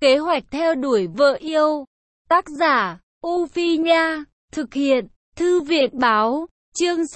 Kế hoạch theo đuổi vợ yêu. Tác giả, U Phi Nha. Thực hiện, Thư viện Báo. Chương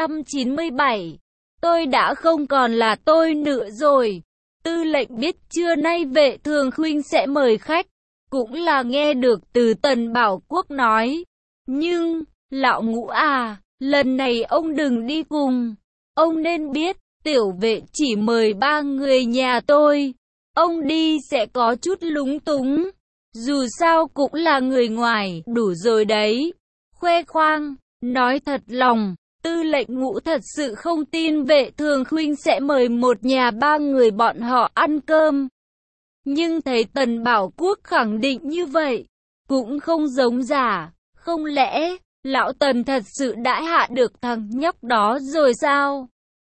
697. Tôi đã không còn là tôi nữa rồi. Tư lệnh biết trưa nay Vệ Thường Khuynh sẽ mời khách. Cũng là nghe được từ Tần Bảo Quốc nói. Nhưng, lão Ngũ à, lần này ông đừng đi cùng. Ông nên biết, tiểu vệ chỉ mời 3 người nhà tôi. Ông đi sẽ có chút lúng túng. Dù sao cũng là người ngoài, đủ rồi đấy. Khoe khoang, nói thật lòng, Tư lệnh Ngũ thật sự không tin Vệ Thường Khuynh sẽ mời một nhà 3 người bọn họ ăn cơm. Nhưng thấy Tần Bảo Quốc khẳng định như vậy, cũng không giống giả. Không lẽ, lão Tần thật sự đã hạ được thằng nhóc đó rồi sao?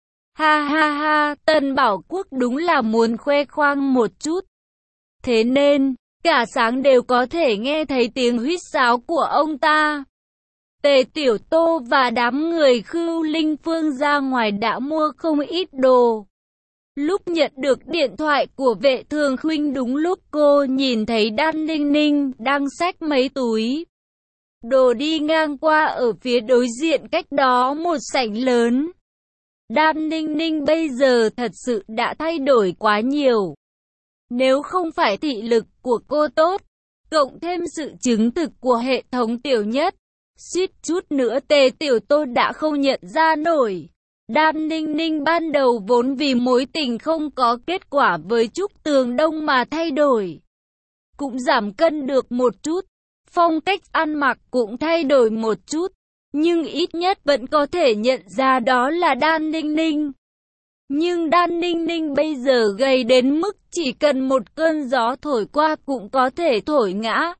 Ha ha ha, Tần Bảo Quốc đúng là muốn khoe khoang một chút. Thế nên, cả sáng đều có thể nghe thấy tiếng huýt sáo của ông ta. Tề Tiểu Tô và đám người Khưu Linh Phương ra ngoài đã mua không ít đồ. Lúc nhận được điện thoại của Vệ Thường Khuynh đúng lúc cô nhìn thấy Đan Ninh Ninh đang xách mấy túi đồ đi ngang qua ở phía đối diện cách đó một sảnh lớn. Đan Ninh Ninh bây giờ thật sự đã thay đổi quá nhiều. Nếu không phải thị lực của cô tốt, cộng thêm sự chứng thực của hệ thống Tiểu Nhất, suýt chút nữa Tề Tiểu Tô đã không nhận ra nổi. Đan Ninh Ninh ban đầu vốn vì mối tình không có kết quả với Trúc Tường Đông mà thay đổi. Cũng giảm cân được một chút, phong cách ăn mặc cũng thay đổi một chút, nhưng ít nhất vẫn có thể nhận ra đó là Đan Ninh Ninh. Nhưng Đan Ninh Ninh bây giờ gầy đến mức chỉ cần một cơn gió thổi qua cũng có thể thổi ngã.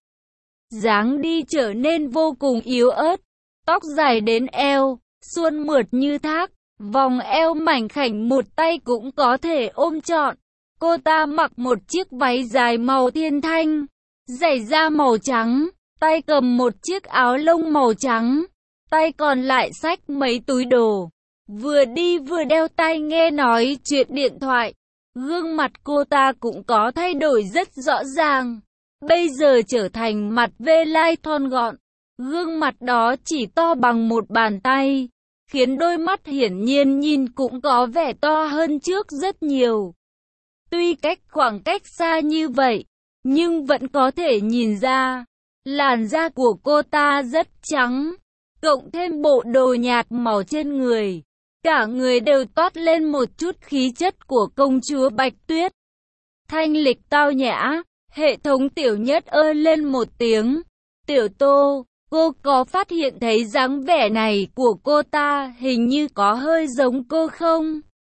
Dáng đi trở nên vô cùng yếu ớt, tóc dài đến eo, suôn mượt như thác, vòng eo mảnh khảnh một tay cũng có thể ôm trọn. Cô ta mặc một chiếc váy dài màu thiên thanh, giày da màu trắng, tay cầm một chiếc áo lông màu trắng, tay còn lại xách mấy túi đồ. Vừa đi vừa đeo tai nghe nói chuyện điện thoại. Gương mặt cô ta cũng có thay đổi rất rõ ràng. Bây giờ trở thành mặt vê lai thon gọn. Gương mặt đó chỉ to bằng một bàn tay, khiến đôi mắt hiển nhiên nhìn cũng có vẻ to hơn trước rất nhiều. Tuy khoảng cách xa như vậy, nhưng vẫn có thể nhìn ra, làn da của cô ta rất trắng, cộng thêm bộ đồ nhạt màu trên người. Cả người đều toát lên một chút khí chất của công chúa Bạch Tuyết. Thanh lịch tao nhã, hệ thống Tiểu Nhất ơi lên một tiếng. Tiểu Tô, cô có phát hiện thấy dáng vẻ này của cô ta hình như có hơi giống cô không?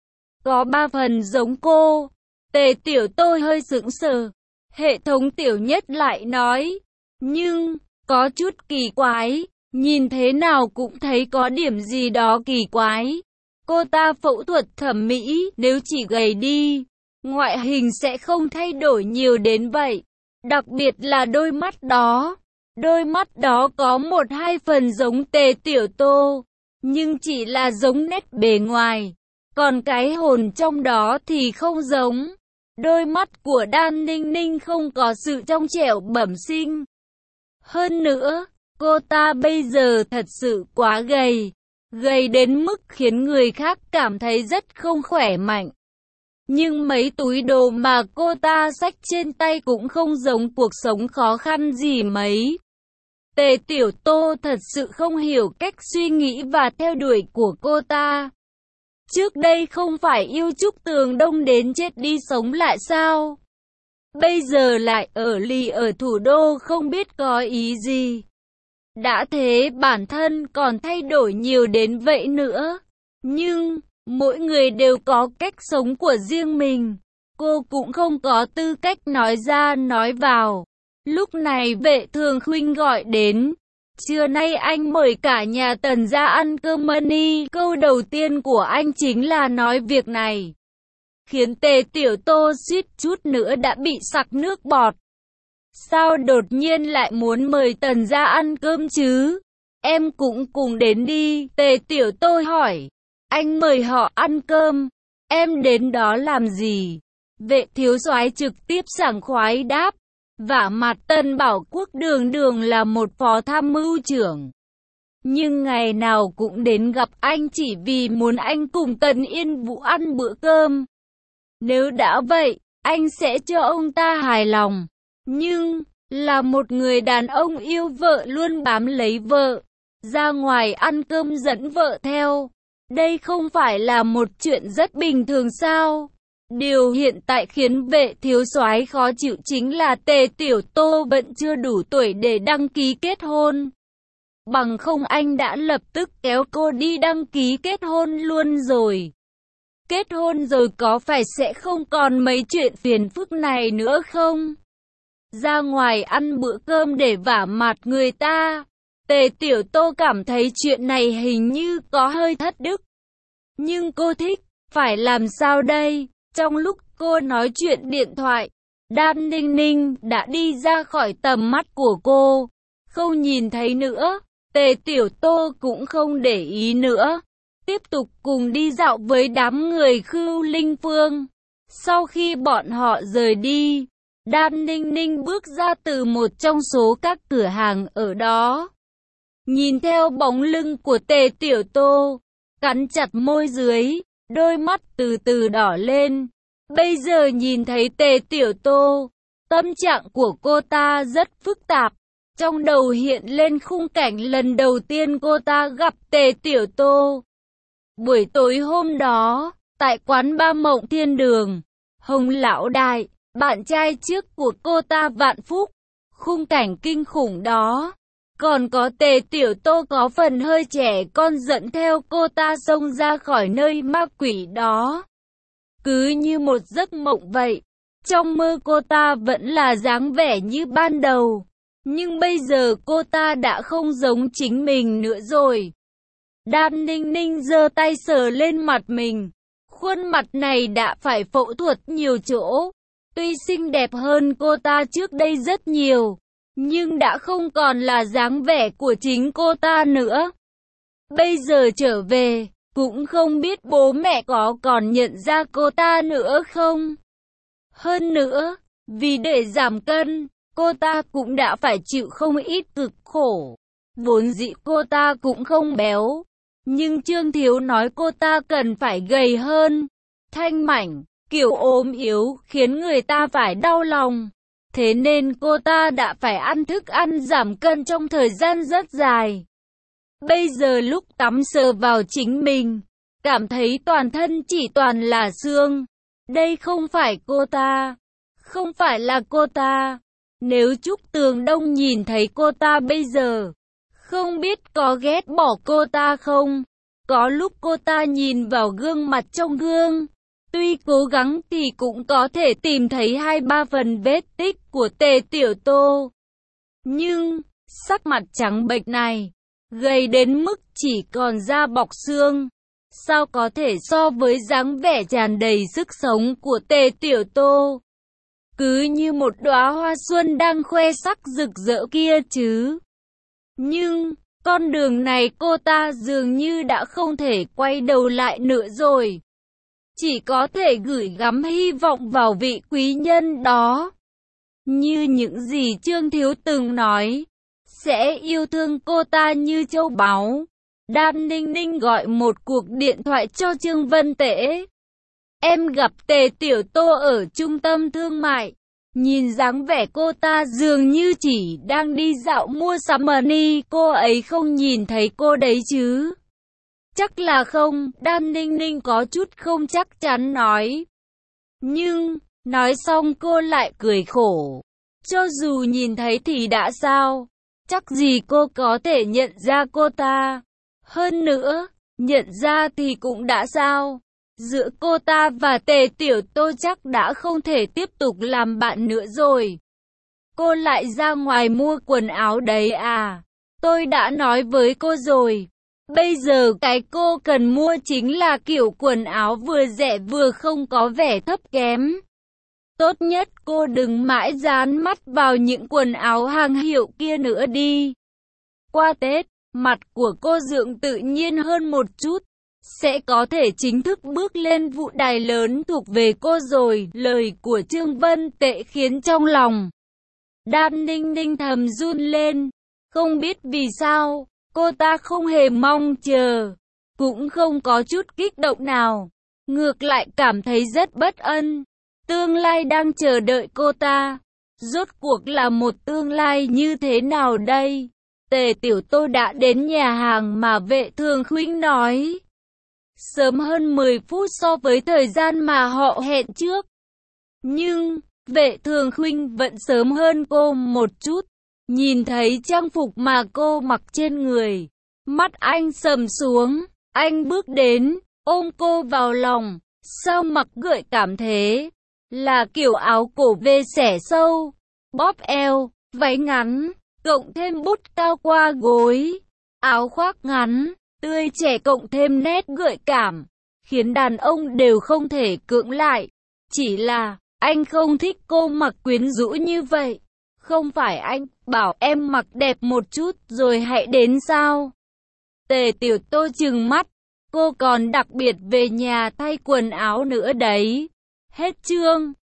Có 3 phần giống cô. Tề Tiểu Tô hơi sững sờ. Hệ thống Tiểu Nhất lại nói, nhưng, có chút kỳ quái, nhìn thế nào cũng thấy có điểm gì đó kỳ quái. Cô ta phẫu thuật thẩm mỹ, nếu chỉ gầy đi, ngoại hình sẽ không thay đổi nhiều đến vậy. Đặc biệt là đôi mắt đó. Đôi mắt đó có 1-2 phần giống Tề Tiểu Tô, nhưng chỉ là giống nét bề ngoài. Còn cái hồn trong đó thì không giống. Đôi mắt của Đan Ninh Ninh không có sự trong trẻo bẩm sinh. Hơn nữa, cô ta bây giờ thật sự quá gầy. Gầy đến mức khiến người khác cảm thấy rất không khỏe mạnh. Nhưng mấy túi đồ mà cô ta xách trên tay cũng không giống cuộc sống khó khăn gì mấy. Tề Tiểu Tô thật sự không hiểu cách suy nghĩ và theo đuổi của cô ta. Trước đây không phải yêu Trúc Tường Đông đến chết đi sống lại sao? Bây giờ lại ở thủ đô không biết có ý gì. Đã thế bản thân còn thay đổi nhiều đến vậy nữa. Nhưng, mỗi người đều có cách sống của riêng mình. Cô cũng không có tư cách nói ra nói vào. Lúc này Vệ Thường Khuynh gọi đến. Trưa nay anh mời cả nhà Tần ra ăn cơm money. Câu đầu tiên của anh chính là nói việc này, khiến Tề Tiểu Tô suýt chút nữa đã bị sặc nước bọt. Sao đột nhiên lại muốn mời Tần ra ăn cơm chứ? Em cũng cùng đến đi, Tề Tiểu Tô hỏi. Anh mời họ ăn cơm, em đến đó làm gì? Vệ thiếu soái trực tiếp sảng khoái đáp. Vả mặt Tân Bảo Quốc đường đường là một phó tham mưu trưởng. Nhưng ngày nào cũng đến gặp anh chỉ vì muốn anh cùng Tần Yên Vũ ăn bữa cơm. Nếu đã vậy, anh sẽ cho ông ta hài lòng. Nhưng, là một người đàn ông yêu vợ luôn bám lấy vợ, ra ngoài ăn cơm dẫn vợ theo. Đây không phải là một chuyện rất bình thường sao? Điều hiện tại khiến Vệ thiếu soái khó chịu chính là Tề Tiểu Tô vẫn chưa đủ tuổi để đăng ký kết hôn. Bằng không anh đã lập tức kéo cô đi đăng ký kết hôn luôn rồi. Kết hôn rồi có phải sẽ không còn mấy chuyện phiền phức này nữa không? Ra ngoài ăn bữa cơm để vả mặt người ta. Tề Tiểu Tô cảm thấy chuyện này hình như có hơi thất đức. Nhưng cô thích, phải làm sao đây? Trong lúc cô nói chuyện điện thoại, Đan Ninh Ninh đã đi ra khỏi tầm mắt của cô. Không nhìn thấy nữa, Tề Tiểu Tô cũng không để ý nữa. Tiếp tục cùng đi dạo với đám người Khưu Linh Phương. Sau khi bọn họ rời đi, Đan Ninh Ninh bước ra từ một trong số các cửa hàng ở đó. Nhìn theo bóng lưng của Tề Tiểu Tô, cắn chặt môi dưới, đôi mắt từ từ đỏ lên. Bây giờ nhìn thấy Tề Tiểu Tô, tâm trạng của cô ta rất phức tạp. Trong đầu hiện lên khung cảnh lần đầu tiên cô ta gặp Tề Tiểu Tô. Buổi tối hôm đó, tại quán ba Mộng Thiên Đường, Hồng Lão Đại, bạn trai trước của cô ta Vạn Phúc, khung cảnh kinh khủng đó. Còn có Tề Tiểu Tô có phần hơi trẻ con dẫn theo cô ta xông ra khỏi nơi ma quỷ đó. Cứ như một giấc mộng vậy, trong mơ cô ta vẫn là dáng vẻ như ban đầu. Nhưng bây giờ cô ta đã không giống chính mình nữa rồi. Đan Ninh Ninh giơ tay sờ lên mặt mình. Khuôn mặt này đã phải phẫu thuật nhiều chỗ. Tuy xinh đẹp hơn cô ta trước đây rất nhiều, nhưng đã không còn là dáng vẻ của chính cô ta nữa. Bây giờ trở về, cũng không biết bố mẹ có còn nhận ra cô ta nữa không. Hơn nữa, vì để giảm cân, cô ta cũng đã phải chịu không ít cực khổ. Vốn dĩ cô ta cũng không béo, nhưng Trương Thiếu nói cô ta cần phải gầy hơn, thanh mảnh, kiểu ốm yếu khiến người ta phải đau lòng. Thế nên cô ta đã phải ăn thức ăn giảm cân trong thời gian rất dài. Bây giờ lúc tắm sờ vào chính mình, cảm thấy toàn thân chỉ toàn là xương. Đây không phải cô ta, không phải là cô ta. Nếu Trúc Tường Đông nhìn thấy cô ta bây giờ, không biết có ghét bỏ cô ta không? Có lúc cô ta nhìn vào gương mặt trong gương, tuy cố gắng thì cũng có thể tìm thấy 2-3 phần vết tích của Tề Tiểu Tô. Nhưng, sắc mặt trắng bệch này, gầy đến mức chỉ còn da bọc xương, sao có thể so với dáng vẻ tràn đầy sức sống của Tề Tiểu Tô? Cứ như một đóa hoa xuân đang khoe sắc rực rỡ kia chứ. Nhưng, con đường này cô ta dường như đã không thể quay đầu lại nữa rồi. Chỉ có thể gửi gắm hy vọng vào vị quý nhân đó. Như những gì Trương Thiếu từng nói, sẽ yêu thương cô ta như châu báu. Đan Ninh Ninh gọi một cuộc điện thoại cho Trương Vân Tễ. Em gặp Tề Tiểu Tô ở trung tâm thương mại. Nhìn dáng vẻ cô ta dường như chỉ đang đi dạo mua sắm money. Cô ấy không nhìn thấy cô đấy chứ? Chắc là không, Đan Ninh Ninh có chút không chắc chắn nói. Nhưng, nói xong cô lại cười khổ. Cho dù nhìn thấy thì đã sao? Chắc gì cô có thể nhận ra cô ta. Hơn nữa, nhận ra thì cũng đã sao? Giữa cô ta và Tề Tiểu Tô chắc đã không thể tiếp tục làm bạn nữa rồi. Cô lại ra ngoài mua quần áo đấy à? Tôi đã nói với cô rồi. Bây giờ cái cô cần mua chính là kiểu quần áo vừa rẻ vừa không có vẻ thấp kém. Tốt nhất cô đừng mãi dán mắt vào những quần áo hàng hiệu kia nữa đi. Qua Tết, mặt của cô Dượng tự nhiên hơn một chút. Sẽ có thể chính thức bước lên vũ đài lớn thuộc về cô rồi. Lời của Trương Vân Tệ khiến trong lòng Đan Ninh Ninh thầm run lên. Không biết vì sao, cô ta không hề mong chờ, cũng không có chút kích động nào. Ngược lại cảm thấy rất bất an. Tương lai đang chờ đợi cô ta. Rốt cuộc là một tương lai như thế nào đây? Tề Tiểu Tô đã đến nhà hàng mà Vệ Thường Khuynh nói. Sớm hơn 10 phút so với thời gian mà họ hẹn trước. Nhưng, Vệ Thường Khuynh vẫn sớm hơn cô một chút. Nhìn thấy trang phục mà cô mặc trên người. Mắt anh sầm xuống. Anh bước đến, ôm cô vào lòng. Sao mặc gợi cảm thế? Là kiểu áo cổ vê xẻ sâu, bóp eo, váy ngắn, cộng thêm bút cao qua gối, áo khoác ngắn, tươi trẻ cộng thêm nét gợi cảm, khiến đàn ông đều không thể cưỡng lại. Chỉ là, anh không thích cô mặc quyến rũ như vậy. Không phải anh bảo em mặc đẹp một chút rồi hãy đến sao? Tề Tiểu Tô trừng mắt, cô còn đặc biệt về nhà thay quần áo nữa đấy. Hết chương.